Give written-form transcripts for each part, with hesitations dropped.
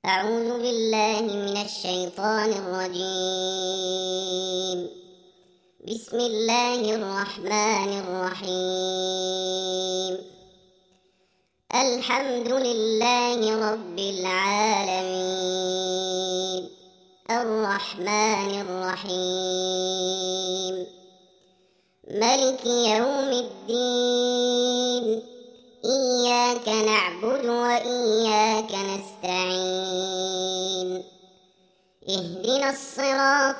أعوذ بالله من الشيطان الرجيم. بسم الله الرحمن الرحيم. الحمد لله رب العالمين، الرحمن الرحيم، ملك يوم الدين، إياك نعبد وإياك نستعين، اهدنا الصراط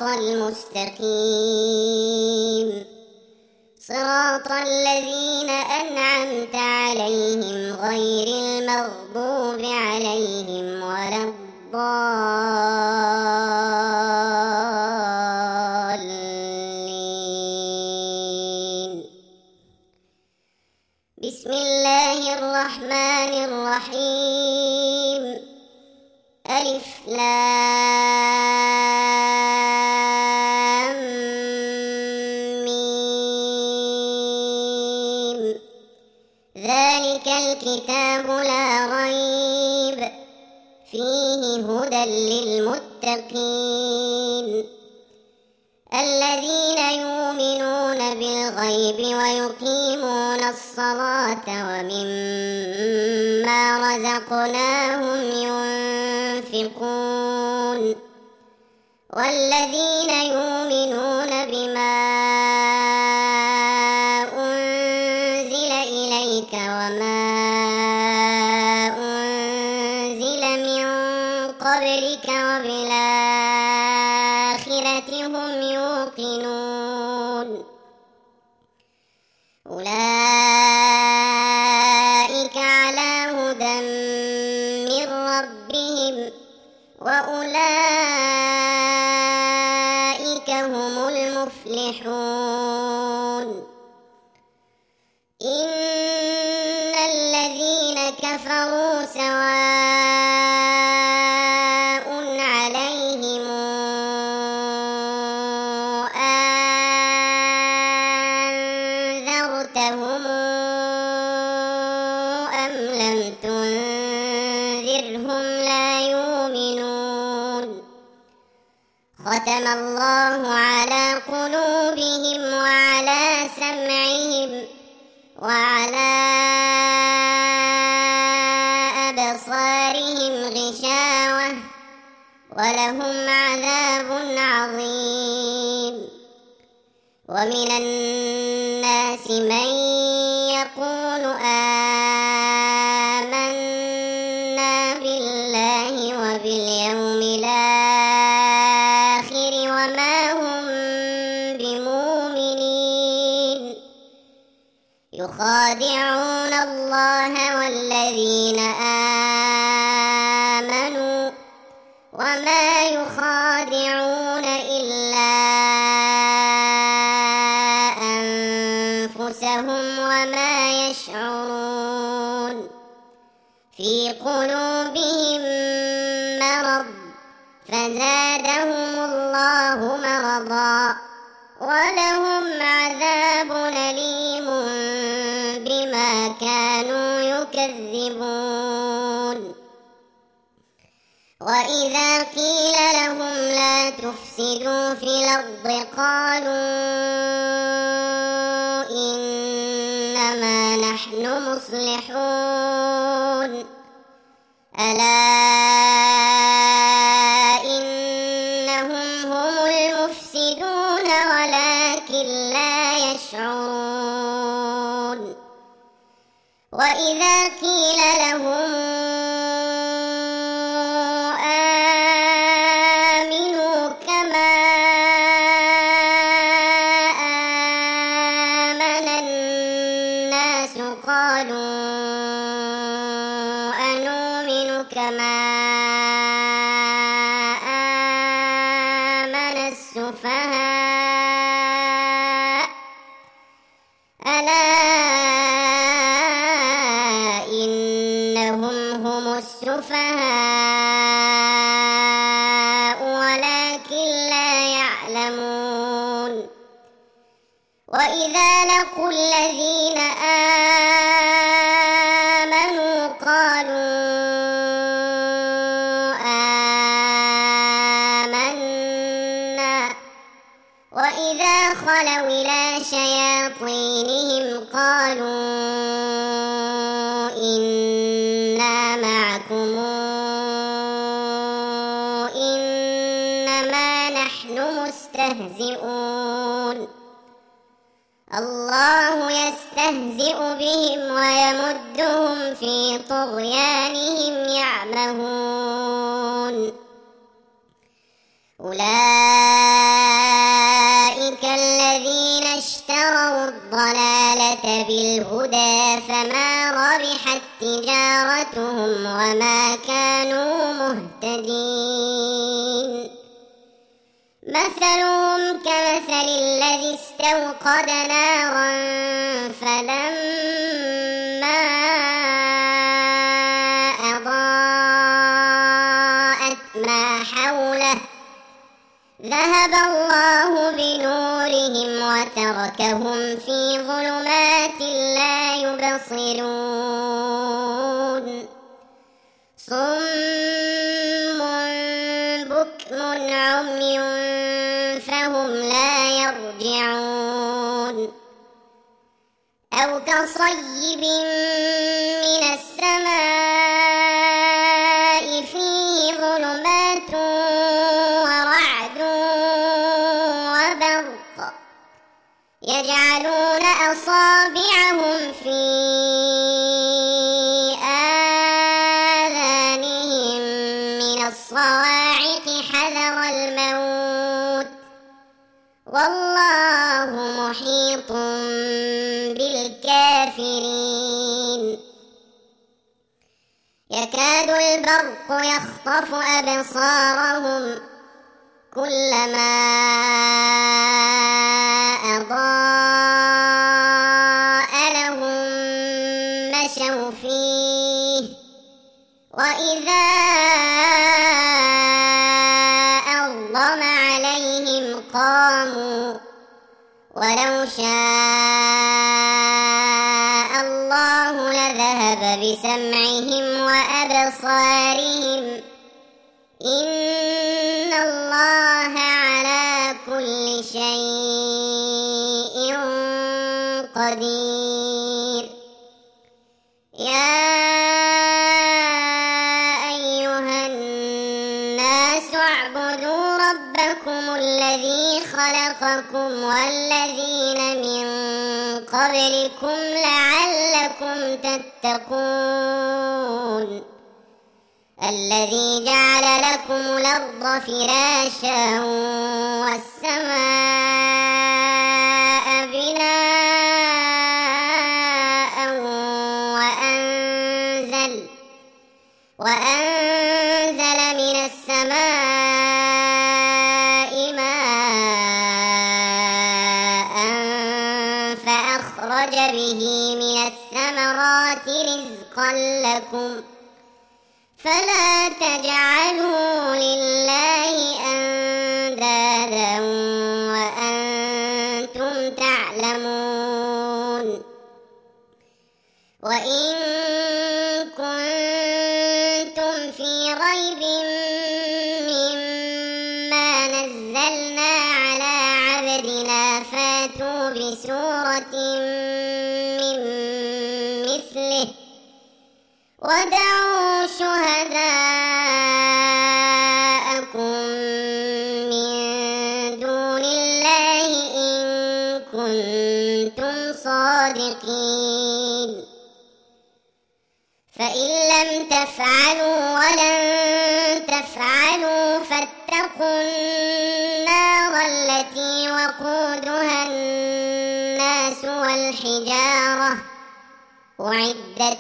المستقيم، صراط الذين أنعمت عليهم غير المغضوب عليهم ولا الضالين. بسم الله الرحمن الرحيم. ألف لام ميم. ذلك الكتاب لا ريب فيه هدى للمتقين، الذين يؤمنون بالغيب ويقيمون الصلاة ومما رزقناهم ينفقون، والذين يؤمنون بما أنزل إليك وما أنزل من قبلك وبالآخرة هم يوقنون، أولئك على هدى من ربهم وأولئك هم المفلحون. إن الذين كفروا سواء عليهم أنذرتهم أم لم تنذرهم لا يؤمنون. ختم الله على قلوبهم وعلى سمعهم وعلى أبصارهم غشاوة ولهم عذاب عظيم. ومن الناس من يقول آمنا بالله وباليوم الآخر وما هم بمؤمنين، يخادعون الله والذين آمنوا وما يخادعون إلا أنفسهم وما يشعرون. في قلوبهم مرض فزادهم الله مرضا ولهم عذاب أليم بما كانوا يكذبون. وإذا قيل لهم لا تفسدوا في الأرض قالوا إنما نحن مصلحون. ألا إنهم هم المفسدون ولكن لا يشعرون. وإذا قيل لهم آمنوا كما آمن الناس قالوا أنؤمن كما آمن السفهاء. ألا إنهم هم السفهاء ولكن لا يعلمون. وإذا لقوا الذين آمنوا قالوا خلوا إلى شياطينهم قالوا إنا معكم إنما نحن مستهزئون الله يستهزئ بهم ويمدهم في طغيانهم يعمهون أولئك الذين اشتروا الضلالة بالهدى فما ربحت تجارتهم وما كانوا مهتدين مثلهم كمثل الذي استوقد نارا فلما أضاءت ما حوله ذهب الله بنورهم وتركهم في ظلمات لا يبصرون صم بكم عمي فهم لا يرجعون أو كصيب من السماء فيه ظلمات ورعد وبرق يجعلون أصابعهم في آذانهم من الصواعق حذر الموت والله محيط بالكافرين يكاد البرق يخطف أبصارهم كلما أضاء لهم مشوا فيه وإذا أظلم عليهم قاموا ولو شاء الله لذهب بسمعهم وأبصارهم إن الله على كل شيء قدير يا أيها الناس اعبدوا ربكم الذي خلقكم والذين من قبلكم لعلكم تتقون الذي جعل لكم الأرض فراشا والسماء بناء وأنزل من السماء ماء فأخرج به من الثمرات رزقا لكم فلا تجعلوا لله أندادا وأنتم تعلمون وإن كنتم في ريب مما نزلنا على عبدنا فاتوا بسورة من مثله ودعوا شهداءكم من دون الله إن كنتم صادقين فإن لم تفعلوا ولن تفعلوا فاتقوا النار التي وقودها الناس والحجارة أعدت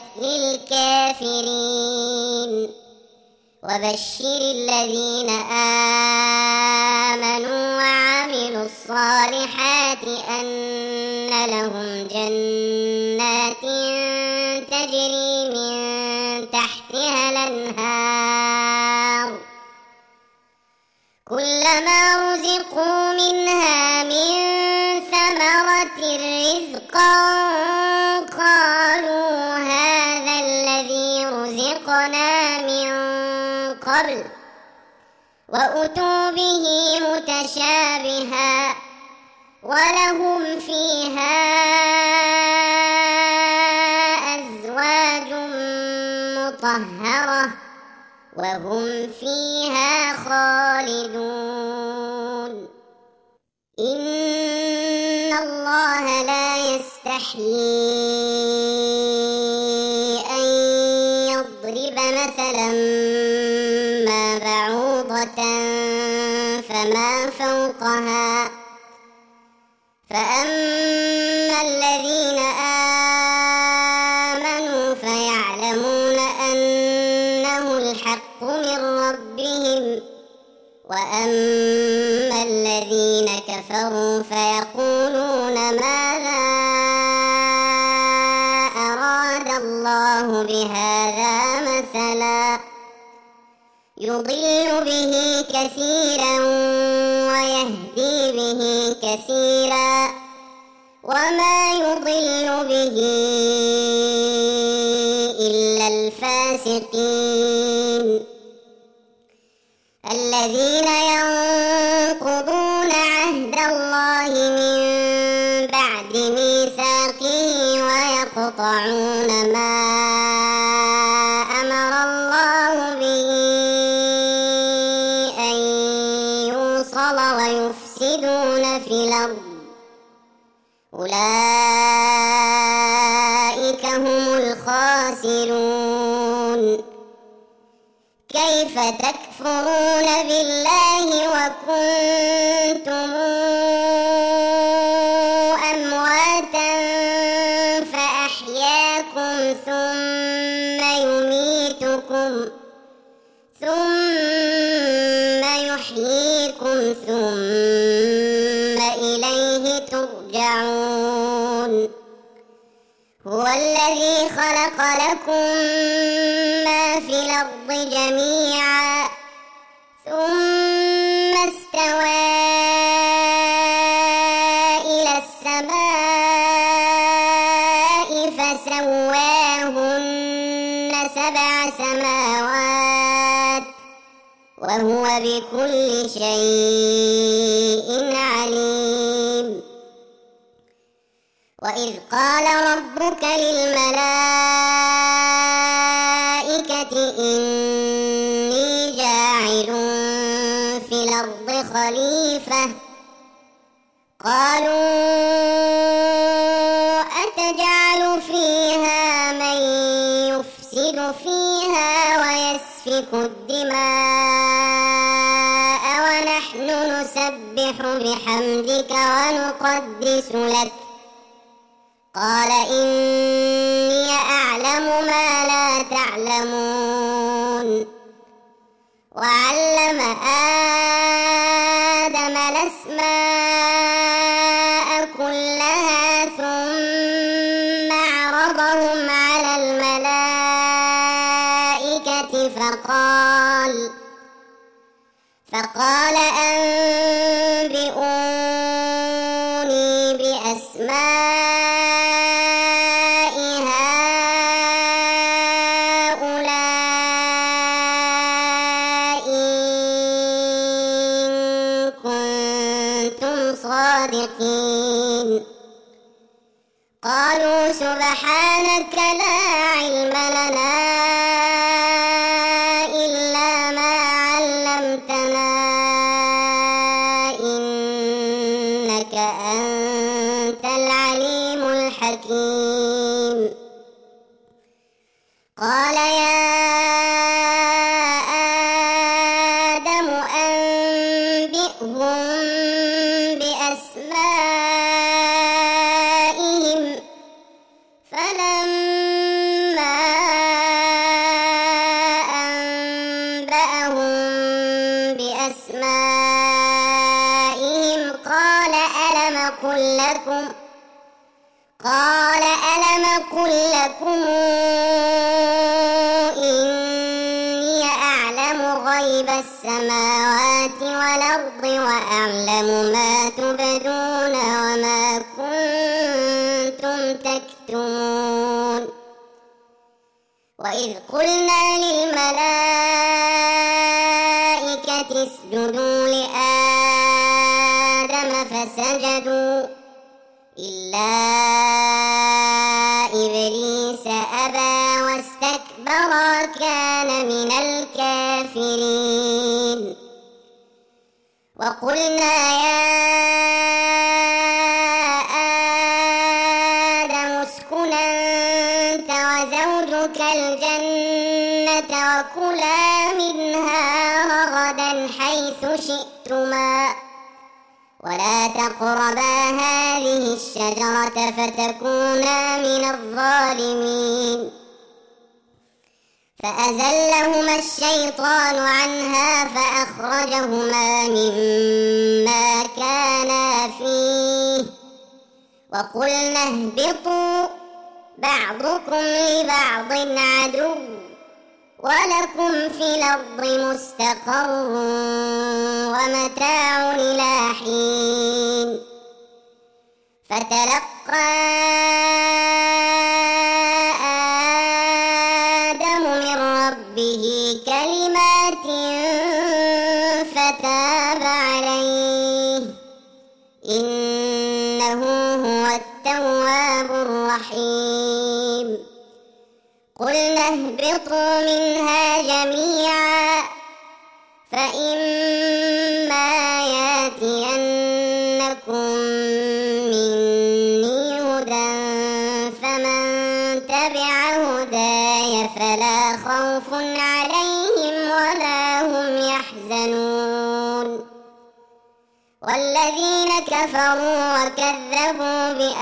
للكافرين وبشر الذين آمنوا وعملوا الصالحات أن لهم جنات تجري من تحتها الأنهار كلما رزقوا منها من ثمرة رزقا قالوا هذا الذي رزقنا من قبل وأتوا به متشابها ولهم فيها أزواج مطهرة وهم فيها خالدون. إن الله لا يستحيي أن يضرب مثلا ما بعوضة فما فوقها فأما الذين آمنوا فيعلمون أنه الحق من ربهم وأما الذين كفروا فيقولون ماذا أراد الله بهذا مثلا يضل به كثيرا ويهدي به كثيرا وما يضل به إلا الفاسقين الذين ينقضون عهد الله من بعد ميثاقه ويقطعون ما أمر الله به أن يوصل ويفسدون في الأرض أولئك هم الخاسرون. كيف تكفرون بالله وكنتم أمواتا فأحياكم ثم يميتكم ثم يحييكم ثم إليه ترجعون. هو الذي خلق لكم ما في الأرض جميعا ثم استوى إلى السماء فسواهن 7 سماوات وهو بكل شيء عليم. وإذ قال ربك للملائكة إني جاعل في الأرض خليفة قالوا أتجعل فيها من يفسد فيها ويسفك الدماء ونحن نسبح بحمدك ونقدس لك قال إني أعلم ما لا تعلمون. وعلم آدم الأسماء كلها ثم عرضهم على الملائكة فقال أنبئوني بأسماء هؤلاء إن كنتم صادقين. قالوا سبحانك لا علم لنا إلا ما علمتنا إنك أنت العليم الحكيم. قال يا آدم أنبئهم بأسمائهم فلما أنبأهم بأسمائهم قال ألم أقل لكم إني أعلم غيب السماوات والأرض وأعلم ما تبدون وما كنتم تكتمون. وإذ قلنا للملائكة اسجدوا لآدم فسجدوا واستكبر وكان من الكافرين وقلنا يا آدم اسكن أنت وزوجك الجنة وكلا منها رغدا حيث شئتما ولا تقربا هذه الشجرة فتكونا من الظالمين فأزلهما الشيطان عنها فأخرجهما مما كانا فيه وقلنا اهبطوا بعضكم لبعض عدو ولكم في الأرض مستقر ومتاع إلى حين فتلقى آدم من ربه كلمات فتاب عليه إنه هو التواب الرحيم قلنا اهبطوا منها جميعا فإما يأتينكم مني هدى فمن تبع هداي فلا خوف عليهم ولا هم يحزنون والذين كفروا وكذبوا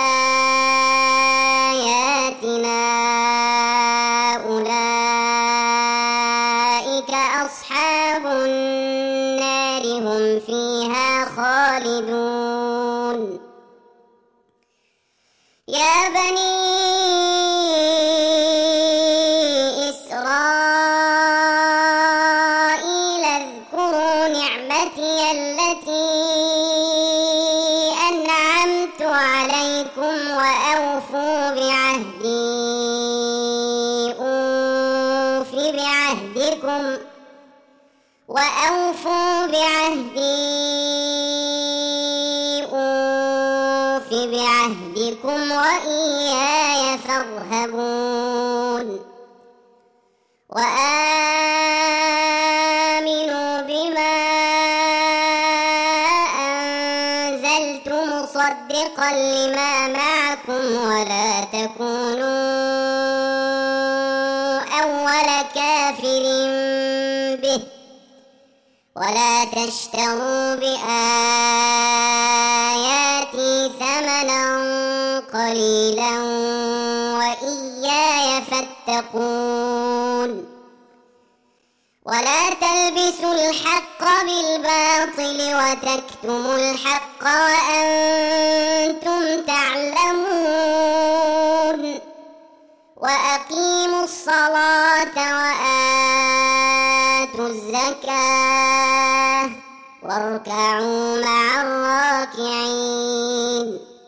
بآياتنا أولئك أصحاب النار هم فيها خالدون يا بني إسرائيل اذكروا نعمتي التي أنعمت عليكم وأوفوا بعهدي أوف بعهدكم وإياي فارهبون وآمنوا بما أنزلت مصدقا لما معكم ولا تكونوا أول كافر به ولا تشتروا بآياتي ثمنا قليلا وإياي فاتقون ولا تلبسوا الحق بالباطل وتكتموا الحق وأنتم تعلمون وأقيموا الصلاة وآتوا الزكاة واركعوا مع الراكعين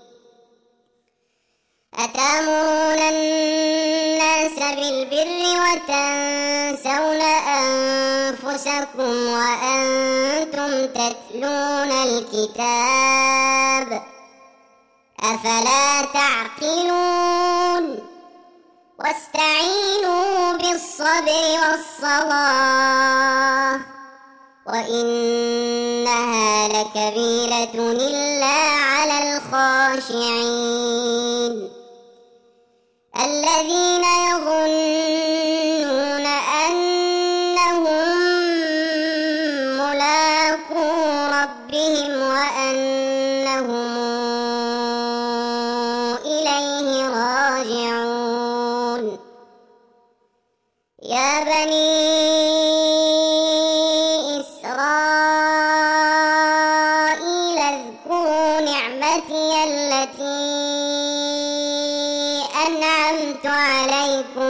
أتأمرون الناس بالبر وتنسون أنفسكم وأنتم تتلون الكتاب أفلا تعقلون واستعينوا بالصبر والصلاة وإنها لكبيرة إلا على الخاشعين الذين يظنون أنهم ملاقو ربهم وأنهم إليه راجعون يا بني إسرائيل اذكروا نعمتي التي أنعمت عليكم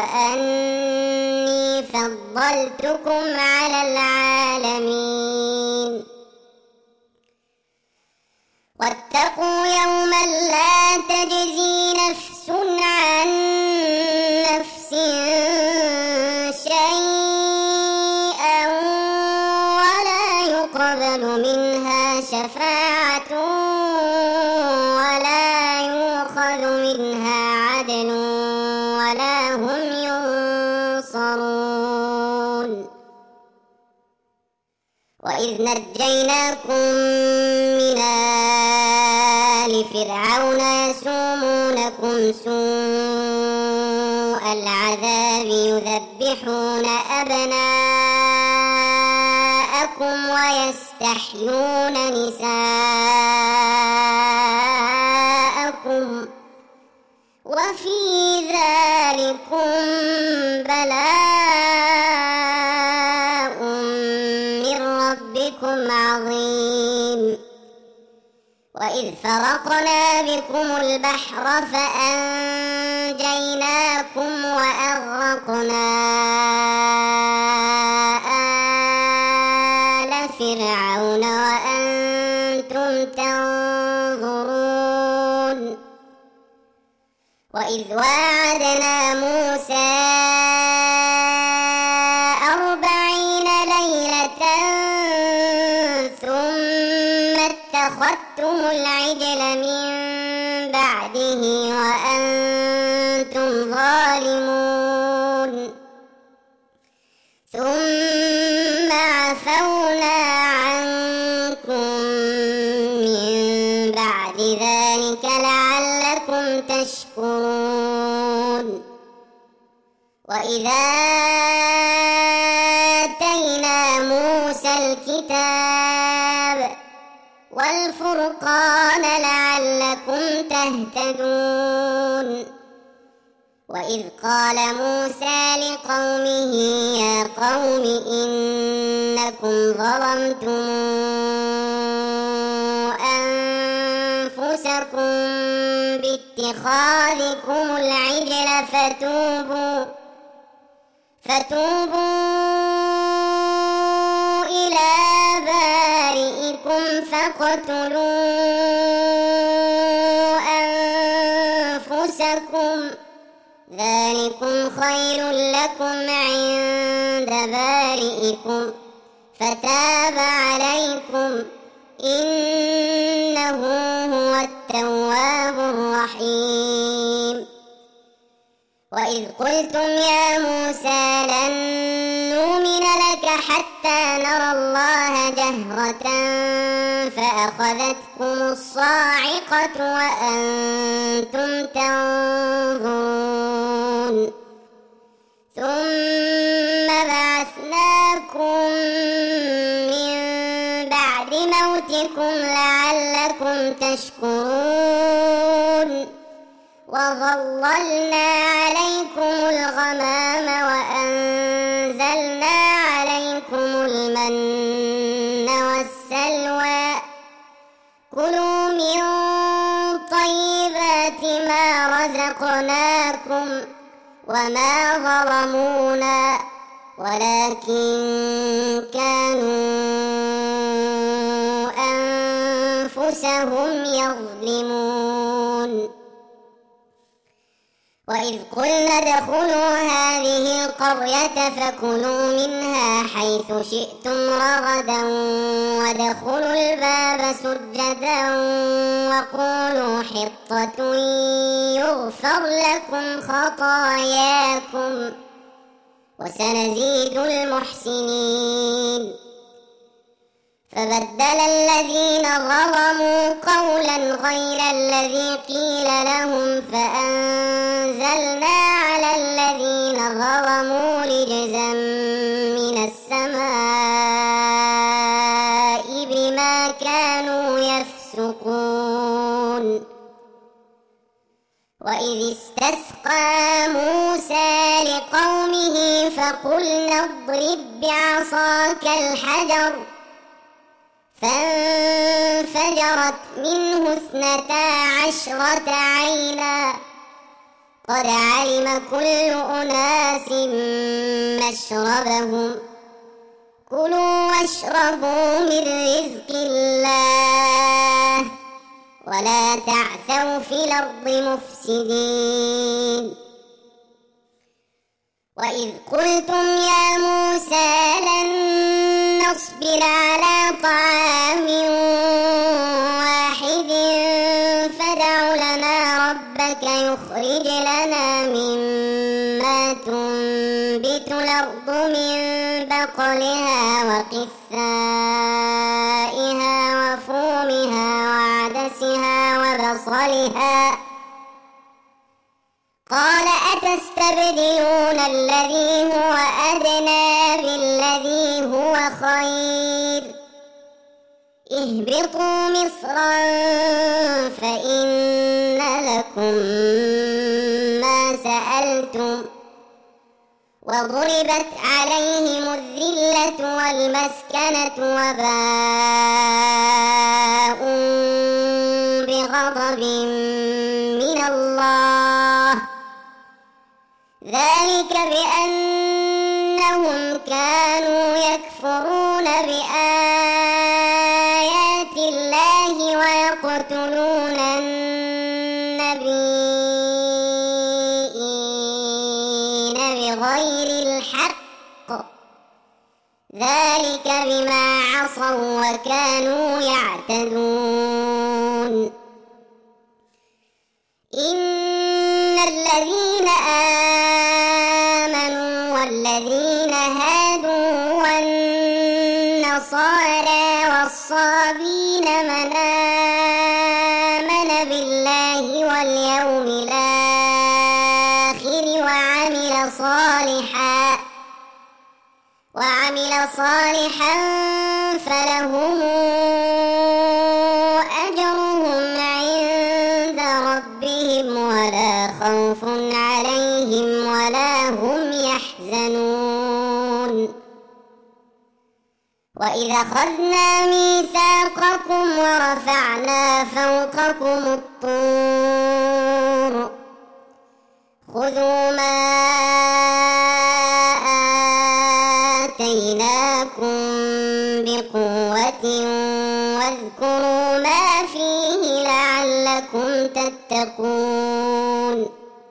وأني فضلتكم على العالمين واتقوا يوما لا تجزي نفس عن نفس شيئا ولا يقبل منها شفاعة ولا يؤخذ منها عدل ولا هم وإذ نجيناكم من آل فرعون يسومونكم سوء العذاب يذبحون أبناءكم ويستحيون نساءكم وفي ذلكم بلاء من ربكم عظيم. وإذ فرقنا بكم البحر فأنجيناكم وأغرقنا آل فرعون وأنتم تنظرون. وإذ واعدنا موسى 40 ليلة ثم اتخذتم العجل من بعده وأنتم ظالمون ثم عفونا عنكم من بعد ذلك لعلكم تشكرون. وإذا آتينا موسى الكتاب والفرقان لعلكم تهتدون. وإذ قال موسى لقومه يا قوم إنكم ظلمتم أنفسكم باتخاذكم العجل فتوبوا إلى بارئكم فاقتلوا أنفسكم ذلكم خير لكم عند بارئكم فتاب عليكم إنه هو التواب الرحيم. وإذ قلتم يا موسى لن نؤمن لك حتى نرى الله جهرة فأخذتكم الصاعقة وأنتم تنظرون ثم بعثناكم من بعد موتكم لعلكم تشكرون. وظللنا عليكم الغمام وأنزلنا عليكم المن والسلوى كلوا من طيبات ما رزقناكم وما ظلمونا ولكن كانوا أنفسهم يظلمون. وإذ قلنا ادخلوا هذه القرية فكلوا منها حيث شئتم رغدا وادخلوا الباب سجدا وقولوا حطة يغفر لكم خطاياكم وسنزيد المحسنين. فبدل الذين ظلموا قولا غير الذي قيل لهم فأنزلنا على الذين ظلموا رجزا من السماء بما كانوا يفسقون. وإذ استسقى موسى لقومه فقلنا اضرب بعصاك الحجر فانفجرت منه 12 عينا قد علم كل أناس مشربهم كلوا واشربوا من رزق الله ولا تعثوا في الأرض مفسدين. وإذ قلتم يا موسى لن نصبر على طعام واحد فادع لنا ربك يخرج لنا مما تنبت الأرض من بقلها وبصلها وقثائها وفومها وعدسها وبصلها قال أتستبدلون الذي هو أدنى بالذي هو خير اهبطوا مصرا فإن لكم ما سألتم وضربت عليهم الذلة والمسكنة وباءوا بغضب من الله ذلك بأنهم كانوا يكفرون بآيات الله ويقتلون النبيين بغير الحق ذلك بما عصوا وكانوا يعتدون إن الذين آمنوا والذين هادوا والنصارى والصابين من آمن بالله واليوم الآخر وعمل صالحا فلهم أجرهم عند ربهم ولا خوف عليهم ولا هم يحزنون وإذ أخذنا ميثاقكم ورفعنا فوقكم الطور خذوا ما آتيناكم بقوة واذكروا ما فيه لعلكم تتقون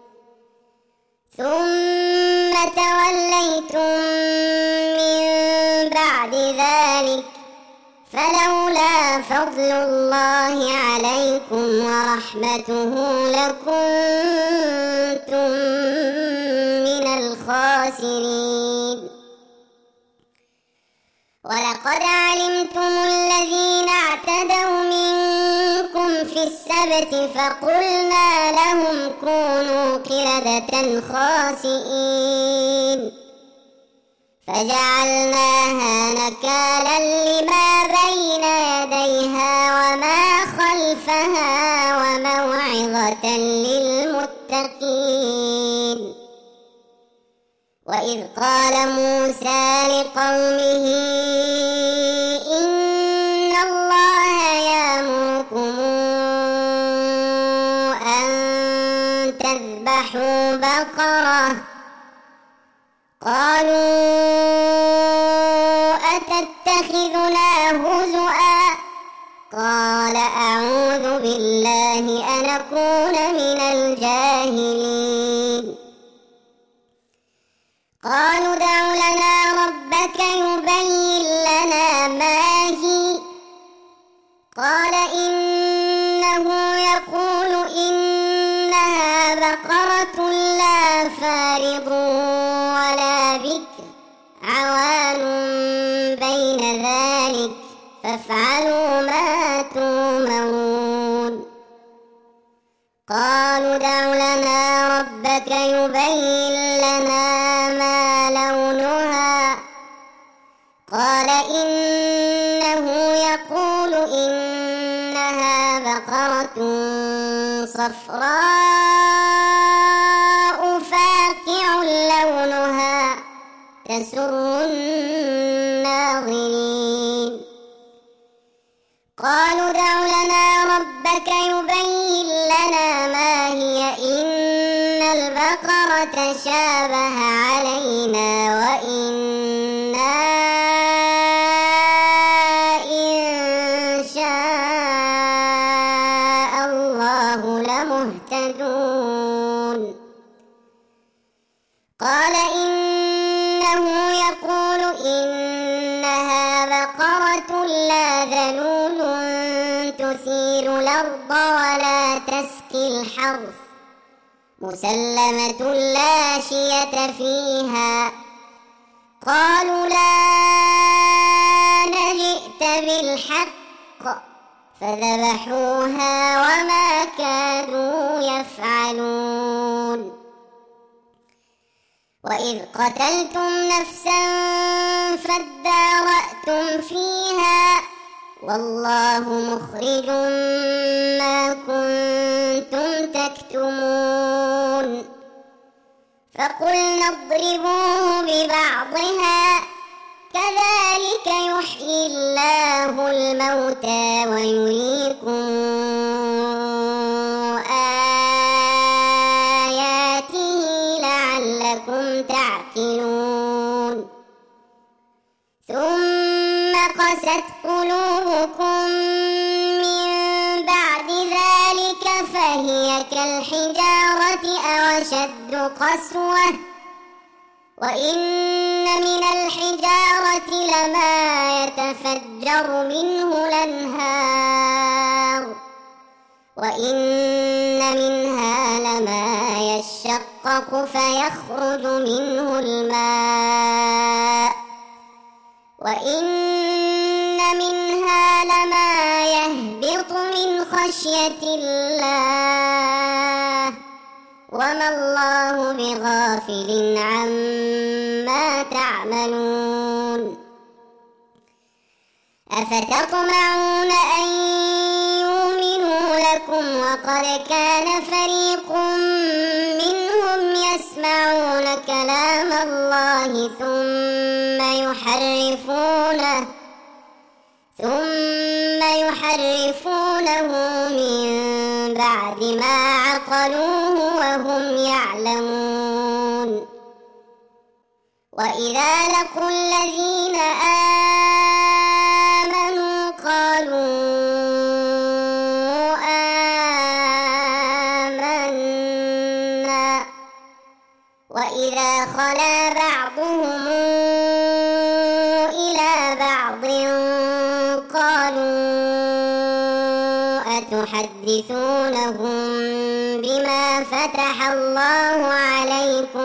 ثم توليتم من بعد ذلك فلولا فضل الله عليكم ورحمته لكنتم من الخاسرين ولقد علمتم الذين اعتدوا منكم في السبت فقلنا لهم كونوا قردة خاسئين فجعلناها نكالا لما بين يديها وما خلفها وموعظة للمتقين وإذ قال موسى لقومه إن الله يأمركم أن تذبحوا بقرة قالوا أتتخذنا هزؤا قال أعوذ بالله أن أكون من الجاهلين قالوا ادع لنا ربك يبين لنا ما هي قال إنه يقول إنها بقرة لا فارض ولا بكر عوان بين ذلك فافعلوا ما تؤمرون قالوا ادع لنا ربك يبين لنا ما لونها قال إنه يقول إنها بقرة صفراء فاقع لونها تسر الناظرين قالوا ادع لنا ربك يبين لنا ما هي إن البقرة شابه علينا وإنا إن شاء الله لمهتدون قال إنه يقول إنها بقرة لا ذلول تثير الأرض ولا تسقي الحرث مسلمة لا شية فيها قالوا لا جئت بالحق فذبحوها وما كادوا يفعلون وإذ قتلتم نفسا فادارأتم فيها والله مخرج ما كنتم تكتمون فقلنا اضربوه ببعضها كذلك يحيي الله الموتى ويريكم آياته لعلكم تعقلون ثم قست قلوبكم من بعد ذلك فهي كالحجارة أو أشد قسوة وإن من الحجارة لما يتفجر منه الأنهار وإن منها لما يشقق فيخرج منه الماء وإن منها لما يهبط من خشية الله وما الله بغافل عما تعملون أفتطمعون أن يؤمنوا لكم وقد كان فريق منهم يسمعون كلام الله ثم يحرفونه من بعد ما عقلوه وهم يعلمون وإذا لقوا الذين آمنوا قالوا آمنا وإذا خلا بعضهم إلى بعض قالوا أتحدثونهم بما فتح الله عليكم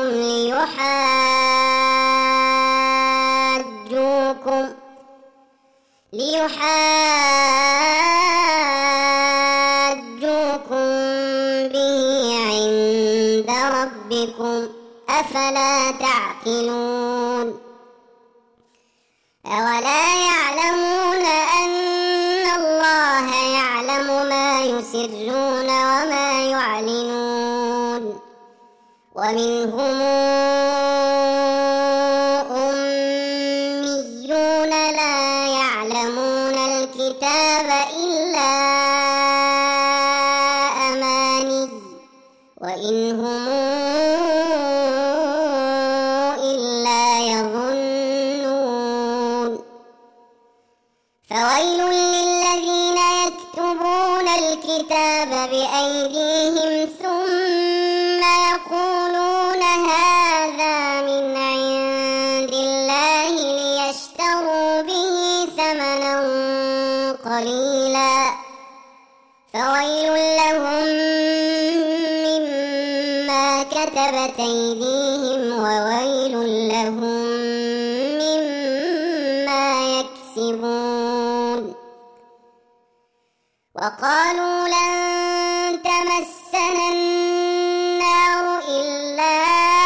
ليحاجوكم به عند ربكم أفلا تعقلون أولا يعلمون أن الله يعلم ما يسرون وما يعلنون ومنهم أميون لا يعلمون الكتاب إلا أماني وإن هم إلا يظنون فويل للذين يكتبون الكتاب بأيديهم ثم يقولون هذا من عند الله ليشتروا به ثمنا قليلا فويل لهم مما كتبت أيديهم وويل لهم مما يكسبون وقالوا لن تمسنا النار إلا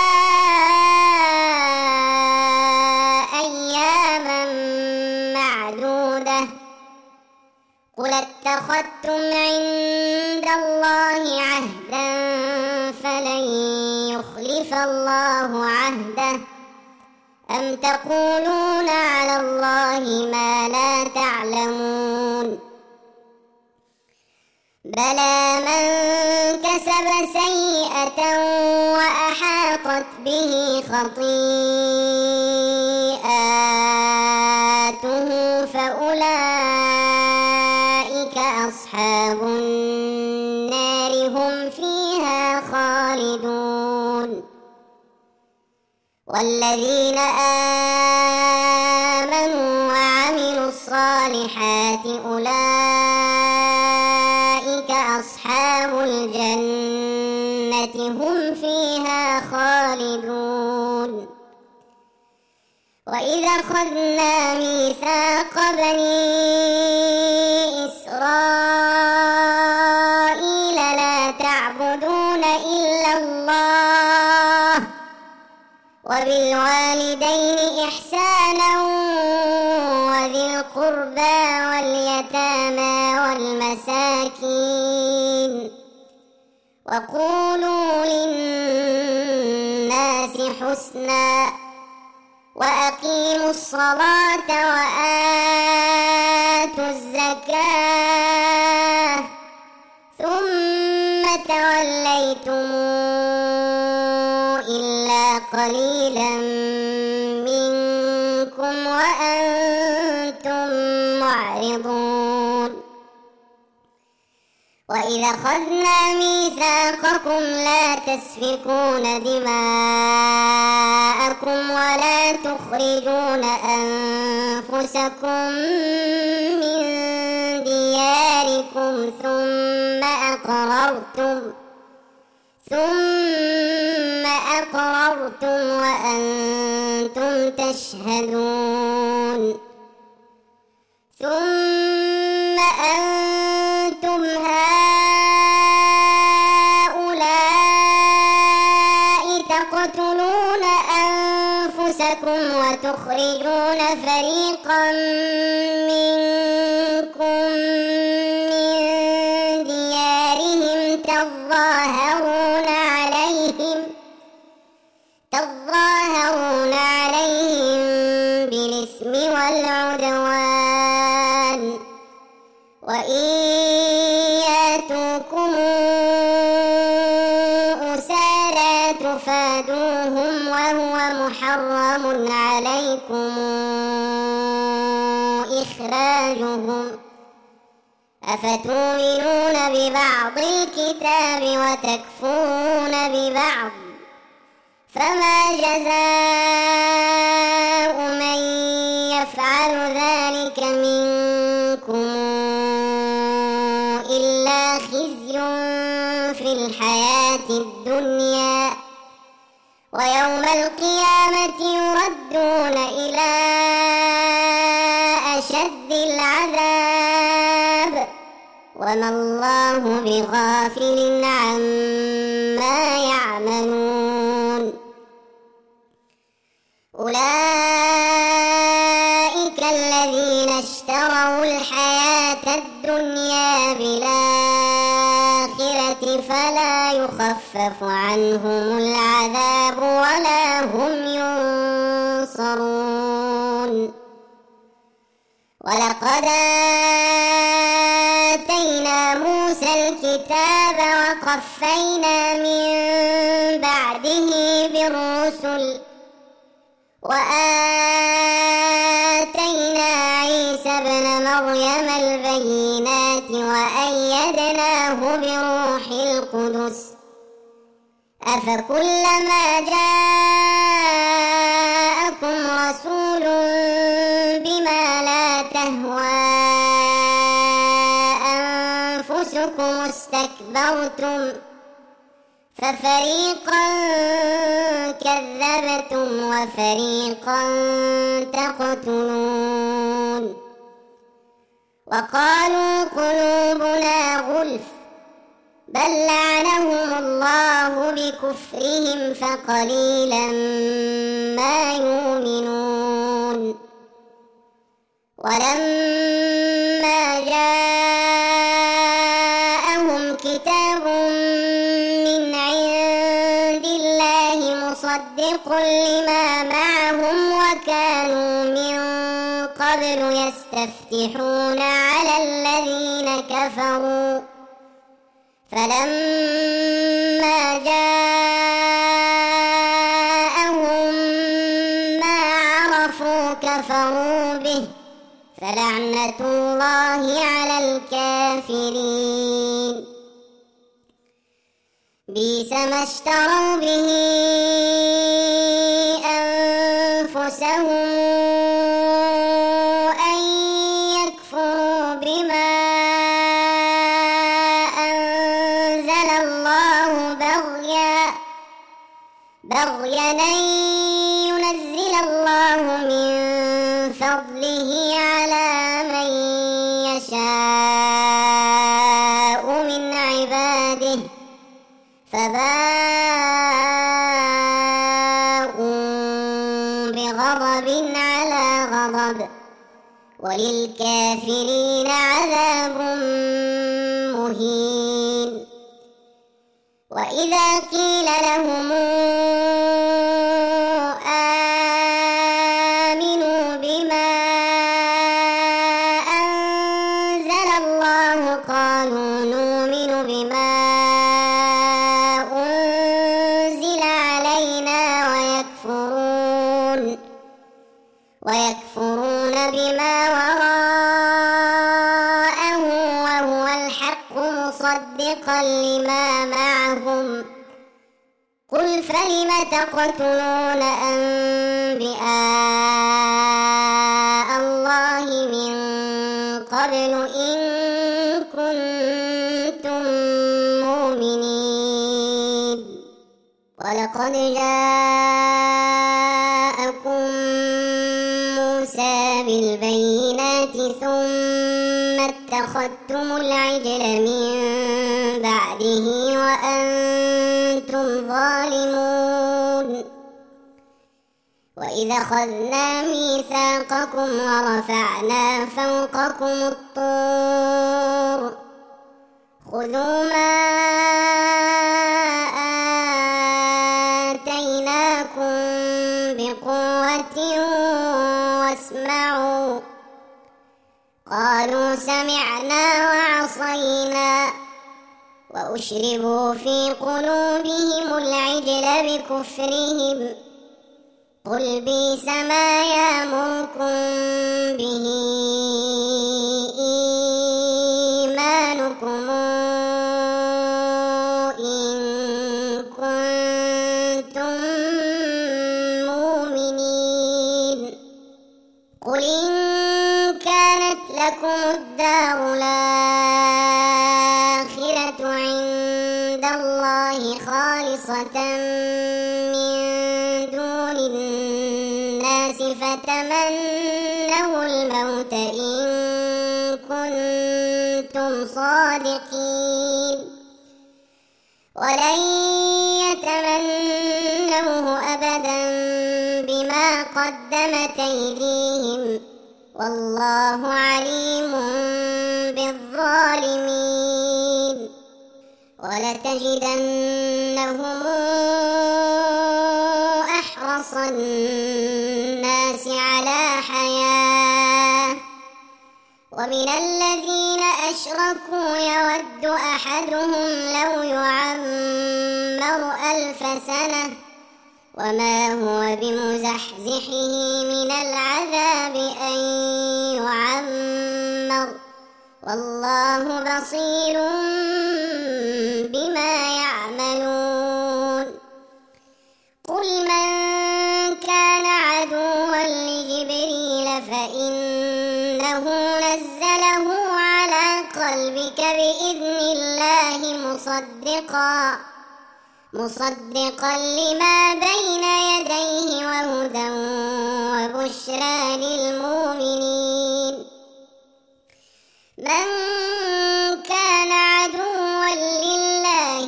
أياما معدودة قل اتخذتم عند الله عهدا فلن يخلف الله عهده أم تقولون على الله ما لا تعلمون بلى من كسب سيئة وأحاطت به خطيئاته فأولئك أصحاب النار هم فيها خالدون والذين آمنوا وعملوا الصالحات أولئك أصحاب الجنة هم فيها خالدون وإذا أخذنا ميثاق بني إسرائيل لا تعبدون إلا الله وبالوالدين إحسانا وذي القربى واليتامى والمساكين وقولوا للناس حسنا وأقيموا الصلاة وآتوا الزكاة ثم توليتم إلا قليلا منكم وأنتم معرضون وإذا أخذنا ميثاقكم لا تسفكون دماءكم ولا تخرجون أنفسكم من دياركم ثم أقررتم وأنتم تشهدون ثم أنتم هؤلاء تقتلون أنفسكم وتخرجون فريقا منكم من ديارهم تظاهرون عليهم بالإثم والعدوان وإن ياتوكم أسارى تفادوهم وهو محرم عليكم إخراجهم أفتؤمنون ببعض الكتاب وتكفرون ببعض فما جزاء من يفعل ذلك منكم إلا خزي في الحياة الدنيا ويوم القيامة يردون إلى أشد العذاب وما الله بغافل عما يعملون أولئك الذين اشتروا الحياة الدنيا بالآخرة فلا يخفف عنهم العذاب ولا هم ينصرون ولقد آتينا موسى الكتاب وقفينا من بعده بالرسل وآتينا عيسى ابن مريم البينات وأيدناه بروح القدس أفكلما جاءكم رسول بما لا تهوى أنفسكم استكبرتم ففريقا كذبتم وفريقا تقتلون وقالوا قلوبنا غلف بل لعنهم الله بكفرهم فقليلا ما يؤمنون ولما جاءهم كتاب من عند الله مصدق لما معهم وكانوا من قبل يستفتحون على الذين كفروا فلما جاءهم ما عرفوا كفروا به فلعنة الله على الكافرين بئس ما اشتروا به أنفسهم أن يكفروا بما أنزل الله بغيا أن ينزل الله من على من يشاء من عباده فباءوا بغضب على غضب وللكافرين عذاب مهين. وإذا قيل لهم آمنوا بما أنزل الله قالوا نؤمن بما أنزل علينا ويكفرون بما وراءه وهو الحق مصدقا لما معهم. قل فلم تقتلون أنبياء الله من قبل إن كنتم مؤمنين. ولقد جاءكم موسى بالبينات ثم اتخذتم العجل من بعده وأنتم ظالمون. وإذا أخذنا ميثاقكم ورفعنا فوقكم الطور خذوا ما آتيناكم بقوة واسمعوا. قالوا سمعنا وعصينا وأشربوا في قلوبهم العجل بكفرهم. قل بئس ما يأمركم به إيمانكم إن كنتم مؤمنين. قل إن كانت لكم الدار الآخرة عند الله خالصة من دون الناس فتمنوا الموت إن كنتم صادقين ولن يتمنوه أبدا بما قدمت أيديهم والله عليم بالظالمين. ولتجدنهم أحرص الناس على حياة ومن الذين أشركوا يود أحدهم لو يعمر 1000 سنة وما هو بمزحزحه من العذاب أن يعمر والله بصير بما يعملون. قل من كان عدوا لجبريل فإنه نزله على قلبك بإذن الله مصدقا لما بين يديه وهدى وبشرى للمؤمنين. من كان عدوا لله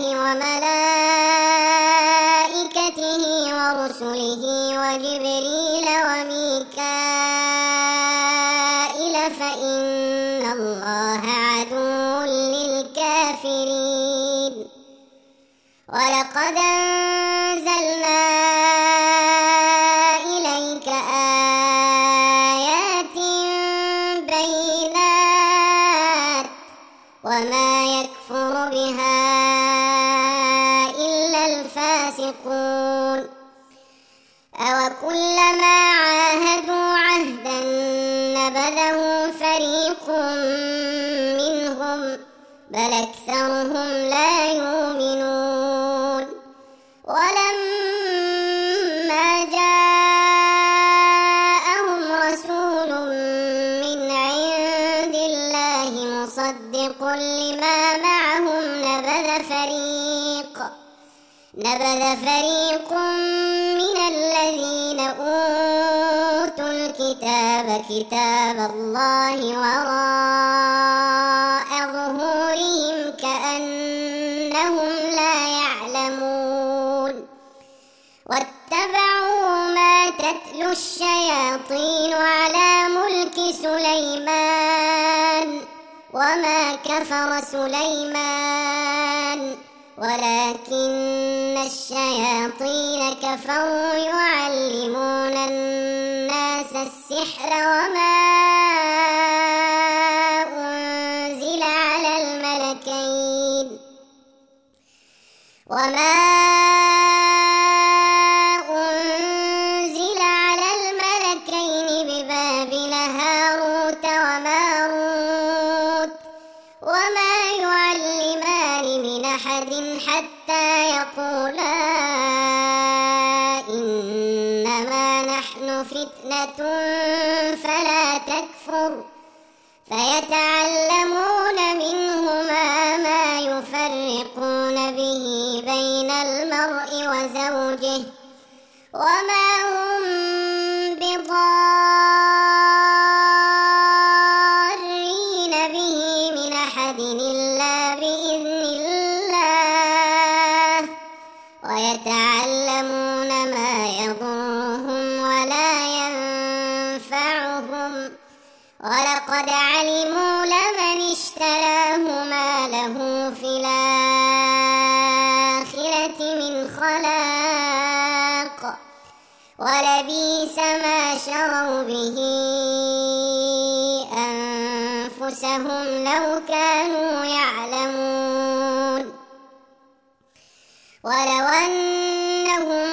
وملائكته ورسله وجبريل وميكائيل فإن الله عدو للكافرين. ولقد أنزلنا إليك آيات بينات وما يكفر بها إلا الفاسقون. أوكلما عاهدوا عهدا نبذه فريق منهم بل أكثرهم لا يؤمنون. ولما جاءهم رسول من عند الله مصدق لما معهم نبذ فريق من الذين أوتوا الكتاب كتاب الله وراء ظهورهم كأنهم لا يعلمون واتبعوا ما تتلو الشياطين على ملك سليمان وما كفر سليمان ولكن الشياطين كفروا يعلمون الناس السحر وما أنزل على الملكين ببابل هاروت وماروت وما يعلمان من أحد حتى يقولا إنما نحن فتنة فلا تكفر فيتعلمون منهما ما يفرقون به بين المرء وزوجه وما هم بضارين به من أحد إلا بإذن الله ويتعلمون ما يضرهم ولا ينفعهم ولقد علموا لمن اشتراه ما له في الآخرة من خلاق ولبئس ما شروا به أنفسهم لو كانوا يعلمون ولو أنهم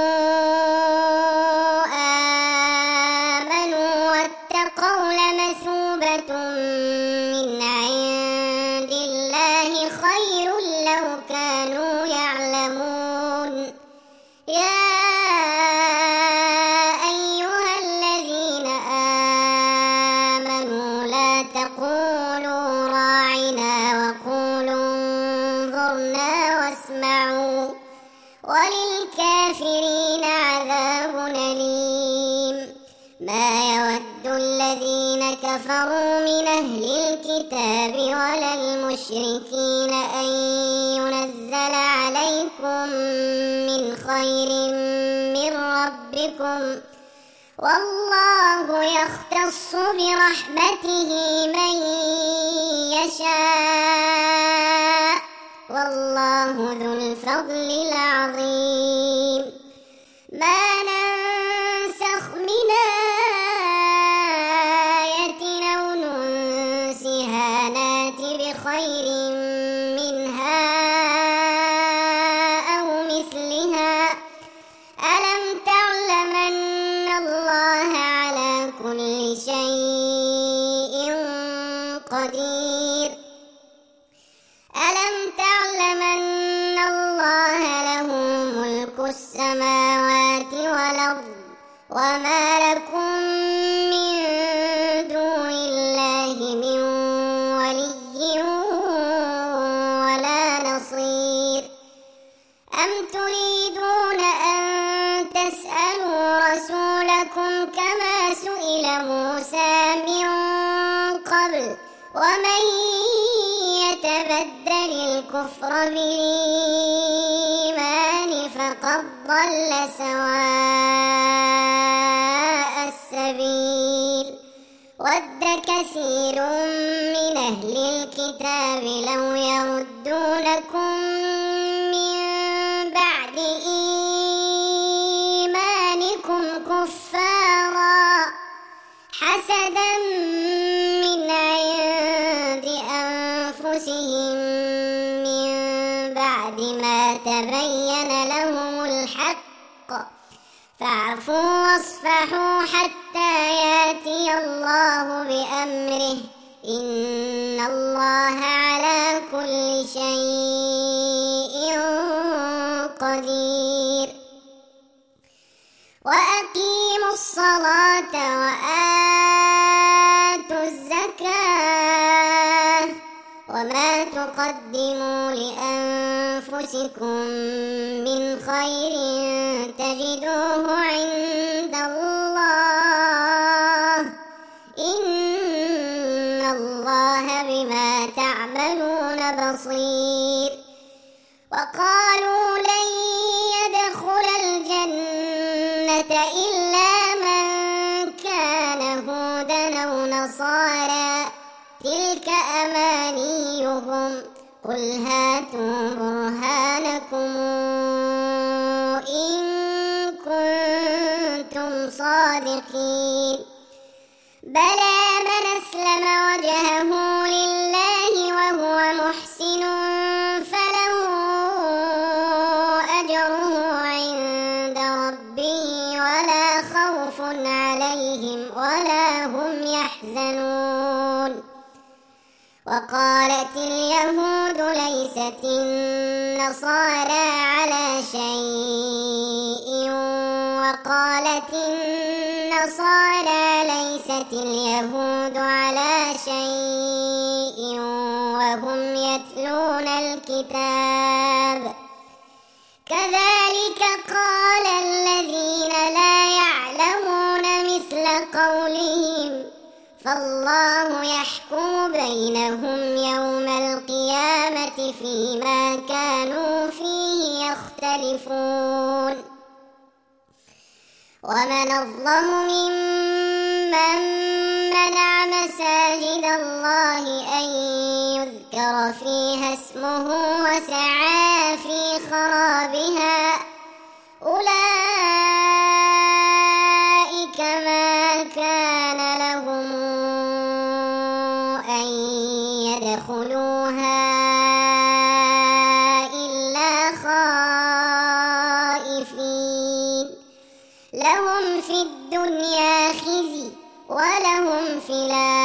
آمنوا واتقوا لمثوبة من عند الله خير لو كانوا يعلمون يا أيها الذين آمنوا لا تقولوا راعنا وقولوا انظرنا واسمعوا وللكافرين عذاب أليم ما يود الذين كفروا من أهل الكتاب ولا المشركين أن ينزل عليكم من خير من ربكم والله يختص برحمته من يشاء والله ذو الفضل العظيم ما ننسخ من آية أو ننسها نات بخير منها أو مثلها ألم تعلم أن الله على كل شيء قدير ألم تعلم أن الله له ملك السماوات والأرض وما لكم من دون الله من ولي ولا نصير أم تريدون أن تسألوا رسولكم كما سئل موسى من قبل ومن يتبدل الكفر بالإيمان فقد ضل سواء السبيل ود كثير من أهل الكتاب لو يردونكم من بعد إيمانكم كفارا حسدا من عند أنفسهم من بعد ما تبين لهم الحق فاعفوا واصفحوا حتى يأتي الله بأمره إن الله على كل شيء قدير وأقيموا الصلاة وآتوا الزكاة وما تقدموا لأنفسكم من خير تجدوه عند الله تعملون بصير. وقالوا لن يدخل الجنة إلا من كان هودا أو نصارى تلك أمانيهم قل هاتوا برهانكم إن كنتم صادقين. بلى من أسلم وجهه لله وهو محسن فله أجره عند ربه ولا خوف عليهم ولا هم يحزنون. وقالت اليهود ليست النصارى على شيء وقالت النصارى ليست اليهود على شيء وهم يتلون الكتاب كذلك قال الذين لا يعلمون مثل قولهم فالله يحكم بينهم يوم القيامة فيما كانوا فيه يختلفون. ومن أظلم ممن منع مساجد الله أن يذكر فيها اسمه وسعى في خرابها أولئك ما كان لهم أن يدخلوها إلا خائفين لهم في الدنيا خزي ولهم في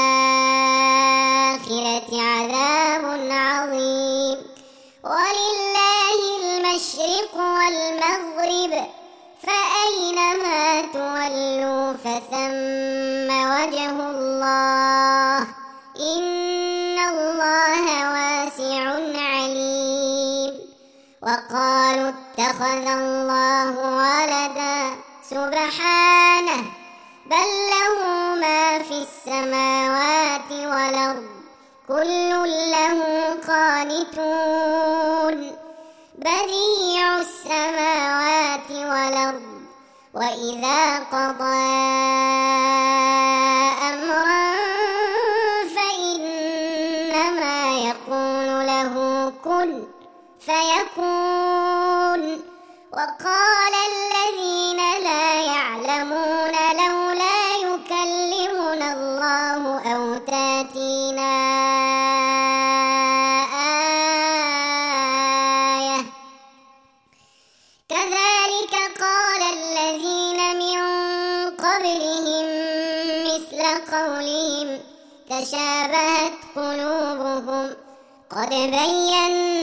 الآخرة عذاب عظيم. ولله المشرق والمغرب فأينما تولوا فثم وجه الله إن الله واسع عليم. وقالوا اتخذ الله ولدا سبحانه بل له ما في السماوات والأرض كل له قانتون بديع السماوات والأرض وإذا قضى أمرا فإنما يقول له كن فيكون. وقال الذين لا يعلمون لولا يكلمنا الله أو تأتينا آية كذلك قال الذين من قبلهم مثل قولهم تشابهت قلوبهم قد بينا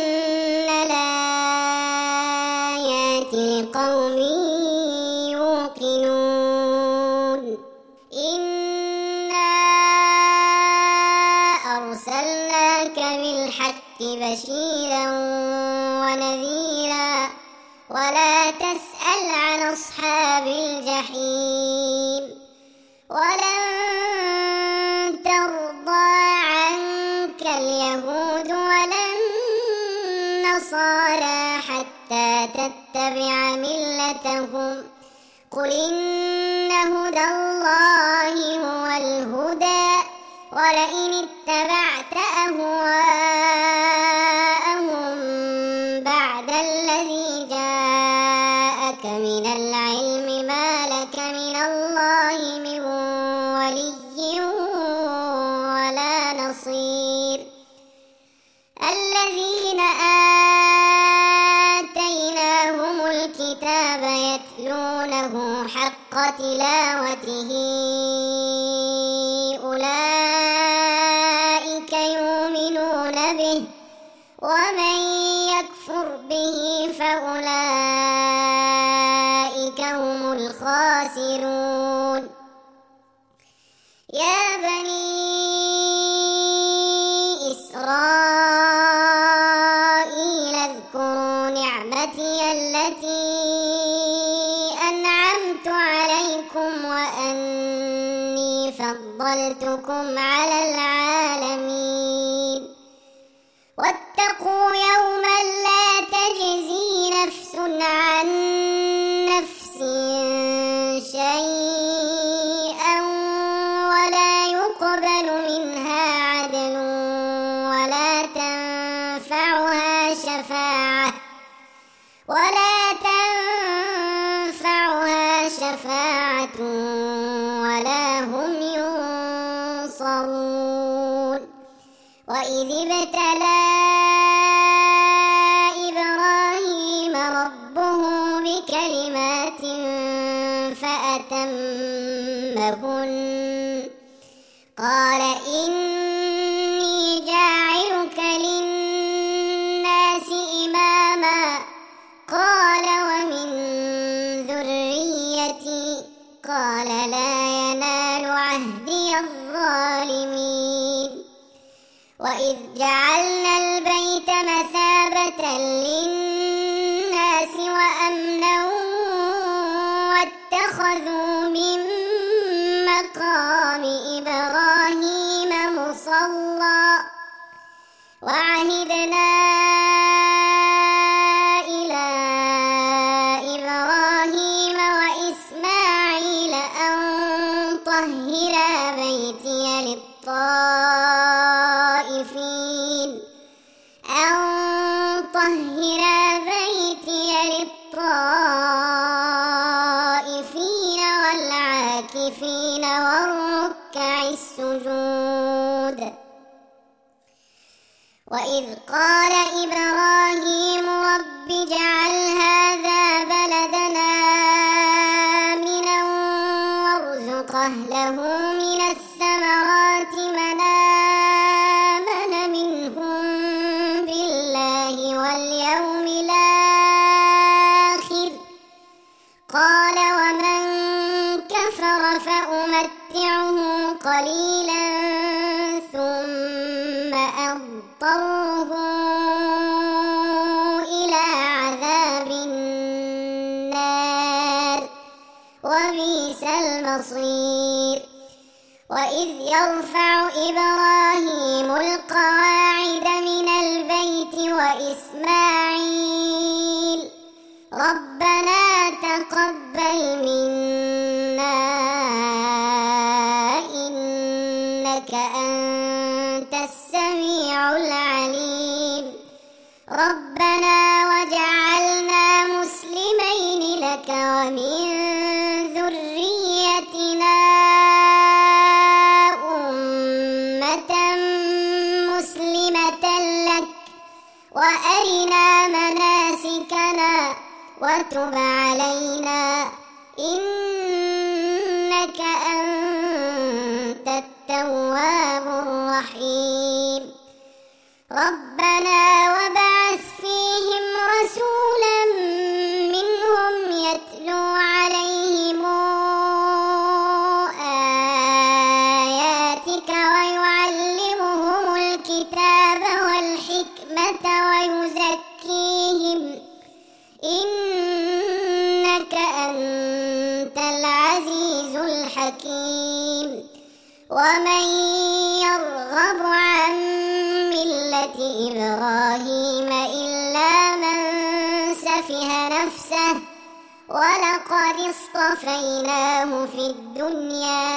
الآيات لقوم يوقنون. إنا أرسلناك بالحق بشيرا ونذيرا ولا تسأل عن أصحاب الجحيم ولن ترضى عنك اليهود ولا النصارى حتى تتبع ملتهم قل إن هدى الله هو الهدى ولئن اتبعت أهواءهم بعد الذي جاءك من العلم ما لك من الله من ولي ولا نصير. الذين آتيناهم الكتاب يتلونه حق تلاوته أولئك يؤمنون به ومن يكفر به فأولئك هم الخاسرون. يا بني إسرائيل اذكروا نعمتي التي أنعمت عليكم وأني فضلتكم على العالمين. واتقوا يوما لا تجزي نفس عن نفس شيئا ولا يقبل منها عدل ولا تنفعها شفاعة ولا هم ينصرون. وإذ ابتلى إبراهيم ربه بكلمات فأتمهن قال إني جاعلك للناس إماما قال ومن ذريتي قال لا ينال عهدي الظالمين. وإذ جعلنا البيت مثابة للناس وأمنا واتخذوا من مقام إبراهيم مصلى وعهدنا إلى إبراهيم وإسماعيل أن طهرا بيتي للطائفين والعاكفين والركع السجود. وإذ قال إبراهيم رب اجعل هذا بلدنا آمنا وارزق أهله من الثمرات من آمن منهم بالله واليوم الآخر قال ومن كفر فأمتعه قليلا ثم أضطره إلى عذاب النار وبئس المصير. وإذ يرفع إبراهيم القواعد من البيت وإسماعيل ربنا تقبل منا إنك أنت السميع العليم ربنا وجعلنا مسلمين لك ومن ذريتنا أمة مسلمة لك وأرنا مناسكنا وتب علينا إنك أنت التواب الرحيم. ربنا وابعث فيهم رسولا منهم يتلو عليهم آياتك ويعلمهم الكتاب والحكمة ويزكيهم إنك أنت العزيز الحكيم. ومن يرغب عن ملة إبراهيم إلا من سفه نفسه ولقد اصطفيناه في الدنيا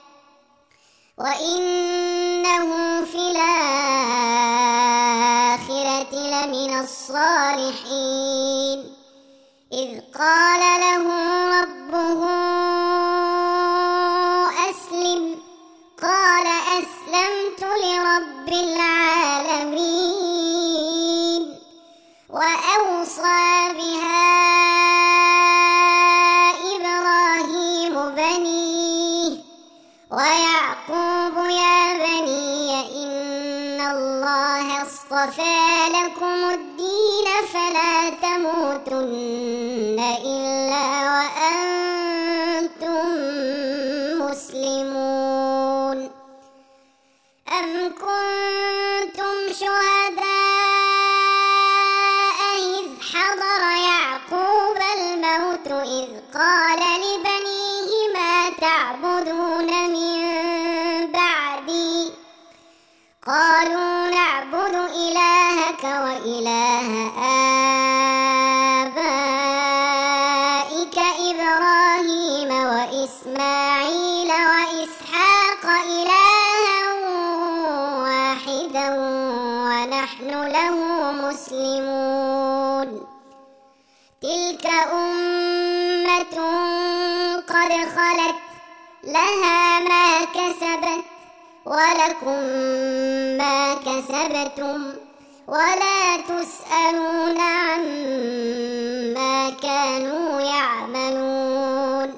وإنه في الآخرة لمن الصالحين. إذ قال له ربه أسلم قال أسلمت لرب العالمين. وأوصى بها إبراهيم بنيه ويعقوب يا بني إن الله اصطفى لكم الدين فلا تموتن إلا وأنتم مسلمون. أم كنتم شهداء إذ حضر يعقوب الموت إذ قال لبنيه ما تعبدون من بعدي قالوا نعبد إلهك إلهك وإله آبائك إبراهيم وإسماعيل وإسحاق إلها واحدا ونحن له مسلمون تلك أمة قد خلت لها ما كسبت ولكم ما كسبتم ولا تسألون عما كانوا يعملون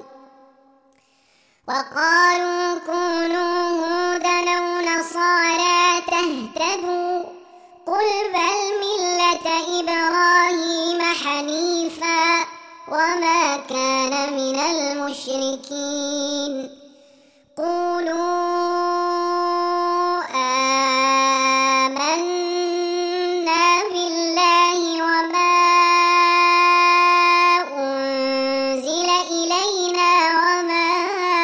وقالوا كونوا هودا أو نصارى تهتدوا قل بل ملة إبراهيم حنيفا وما كان من المشركين قولوا آمنا بالله وما أنزل إلينا وما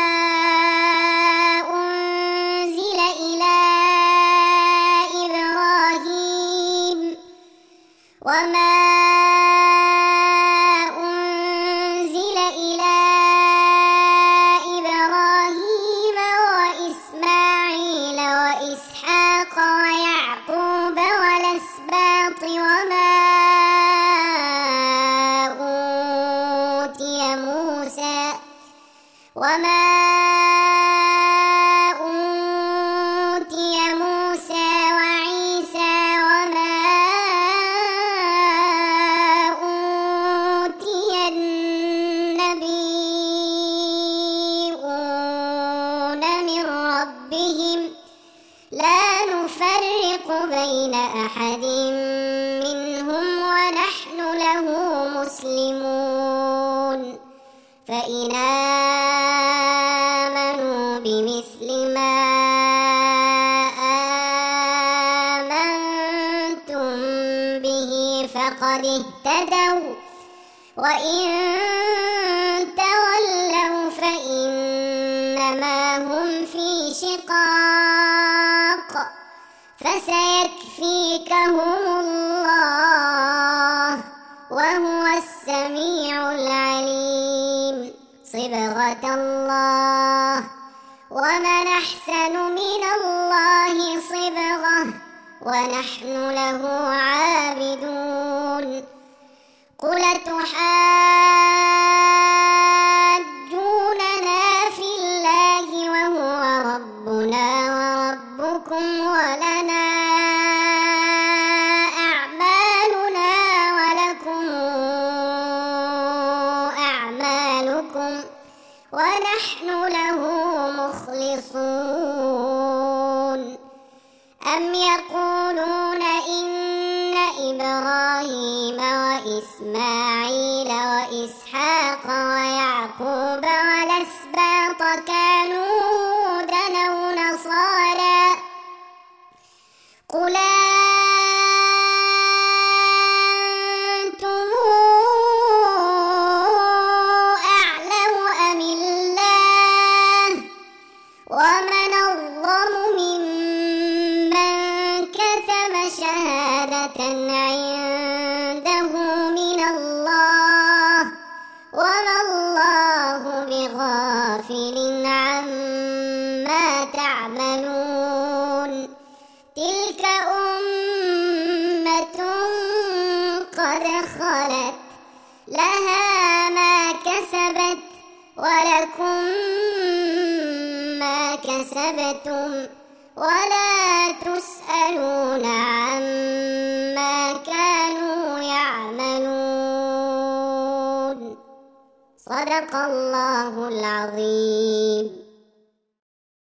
أنزل إلى إبراهيم وإسماعيل وإسحاق ويعقوب والأسباط وما أوتي موسى وعيسى وما أوتي النبيون من ربهم لا نفرق بين أحد منهم ونحن له مسلمون فإن آمنوا بمثل ما آمنتم به فقد اهتدوا وإن تولوا فإنما هم في شقاق فسيكفيكهم الله وهو السميع العليم صبغة الله ومن أحسن من الله صبغة ونحن له عابدون قل تحاجوننا في الله وهو ربنا وربكم ولنا أعمالنا ولكم أعمالكم ونحن له مخلصون أم يقولون إن إبراهيم وإسماعيل وإسحاق ويعقوب والأسباط كانوا هودا أو نصارى قل أنتم أعلم أم الله ومن أظلم ممن كتم شهادة عنده من الله وما الله بغافل عما تعملون تلك أمة قد خلت لها ما كسبت ولكم ما كسبتم ولا تسألون عما كانوا يعملون صدق الله العظيم.